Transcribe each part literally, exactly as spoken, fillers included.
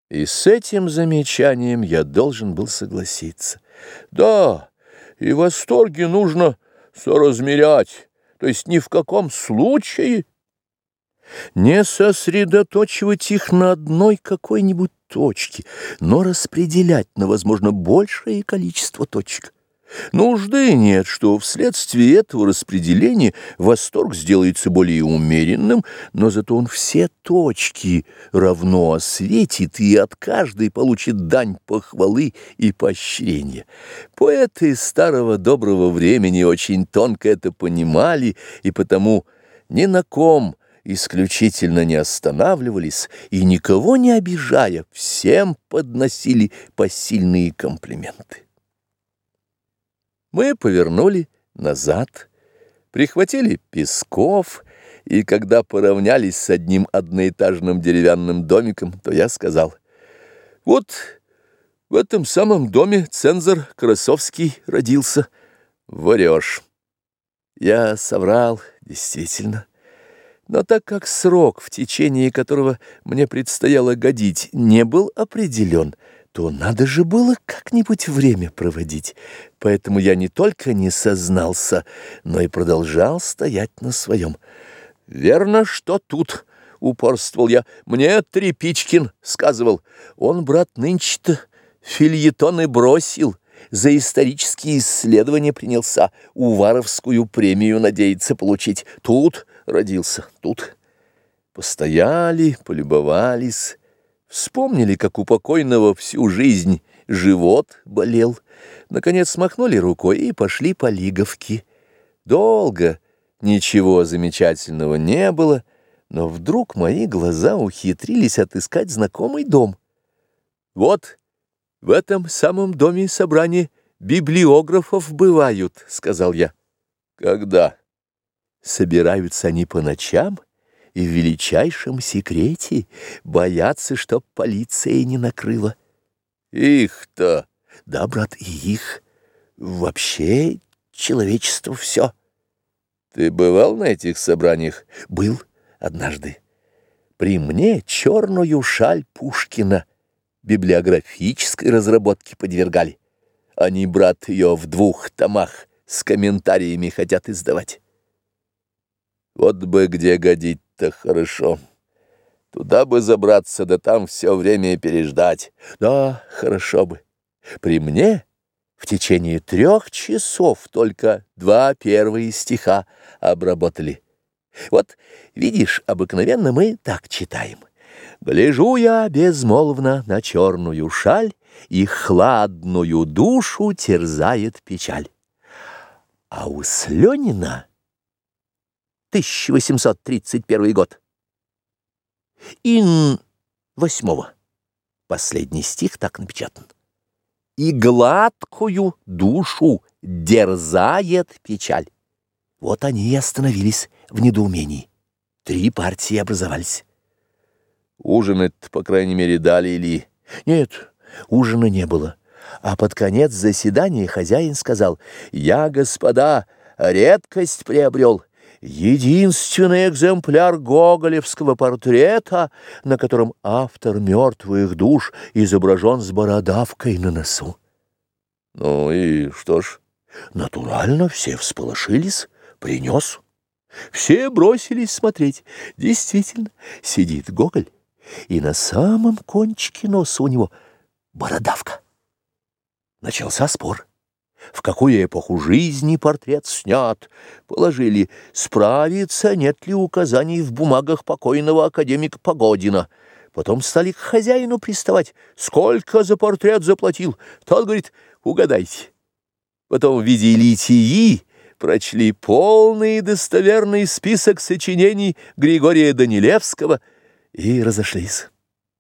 И с этим замечанием я должен был согласиться. Да, и восторги нужно соразмерять, то есть ни в каком случае не сосредоточивать их на одной какой-нибудь точке, но распределять на, возможно, большее количество точек. Нужды нет, что вследствие этого распределения восторг сделается более умеренным, но зато он все точки равно осветит и от каждой получит дань похвалы и поощрения. Поэты старого доброго времени очень тонко это понимали, и потому ни на ком исключительно не останавливались и, никого не обижая, всем подносили посильные комплименты. Мы повернули назад, прихватили песков, и когда поравнялись с одним одноэтажным деревянным домиком, то я сказал: вот в этом самом доме цензор Красовский родился. Врешь. Я соврал, действительно. Но так как срок, в течение которого мне предстояло годить, не был определен, то надо же было как-нибудь время проводить. Поэтому я не только не сознался, но и продолжал стоять на своем. «Верно, что тут», — упорствовал я, — «мне Трепичкин сказывал. Он, брат, нынче-то фельетоны бросил, за исторические исследования принялся, Уваровскую премию надеется получить. Тут родился, тут». Постояли, полюбовались, вспомнили, как у покойного всю жизнь живот болел, наконец смахнули рукой и пошли по Лиговке. Долго ничего замечательного не было, но вдруг мои глаза ухитрились отыскать знакомый дом. «Вот в этом самом доме собрания библиографов бывают», — сказал я. «Когда?» «Собираются они по ночам и в величайшем секрете, боятся, чтоб полиция не накрыла». «Их-то?» «Да, брат, и их. Вообще человечество все». «Ты бывал на этих собраниях?» «Был однажды. При мне черную шаль Пушкина библиографической разработке подвергали. Они, брат, ее в двух томах с комментариями хотят издавать». «Вот бы где годить-то хорошо. Туда бы забраться, да там все время переждать». «Да, хорошо бы. При мне в течение трех часов только два первые стиха обработали. Вот, видишь, обыкновенно мы так читаем: «Гляжу я безмолвно на черную шаль, и хладную душу терзает печаль». А у Слёнина тысяча восемьсот тридцать первый год. Ин восьмого. Последний стих так напечатан: «И гладкую душу дерзает печаль». Вот они и остановились в недоумении. Три партии образовались. Ужинать, по крайней мере, дали или... Нет, ужина не было. А под конец заседания хозяин сказал: «Я, господа, редкость приобрел. Единственный экземпляр гоголевского портрета, на котором автор мертвых душ изображен с бородавкой на носу». Ну и что ж? Натурально все всполошились, принес. Все бросились смотреть. Действительно, сидит Гоголь, и на самом кончике носа у него бородавка. Начался спор. В какую эпоху жизни портрет снят? Положили, справиться, нет ли указаний в бумагах покойного академика Погодина. Потом стали к хозяину приставать: сколько за портрет заплатил? Тот говорит: угадайте. Потом в виде литии прочли полный и достоверный список сочинений Григория Данилевского и разошлись.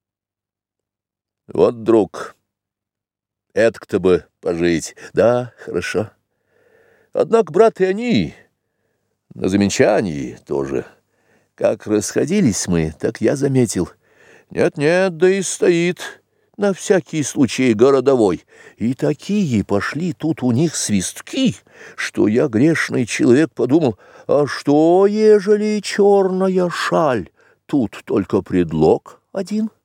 Вот, друг, этак-то бы пожить. Да, хорошо. Однако, брат, и они на замечании тоже. Как расходились мы, так я заметил: нет-нет, да и стоит на всякий случай городовой. И такие пошли тут у них свистки, что я, грешный человек, подумал: а что, ежели черная шаль? Тут только предлог один.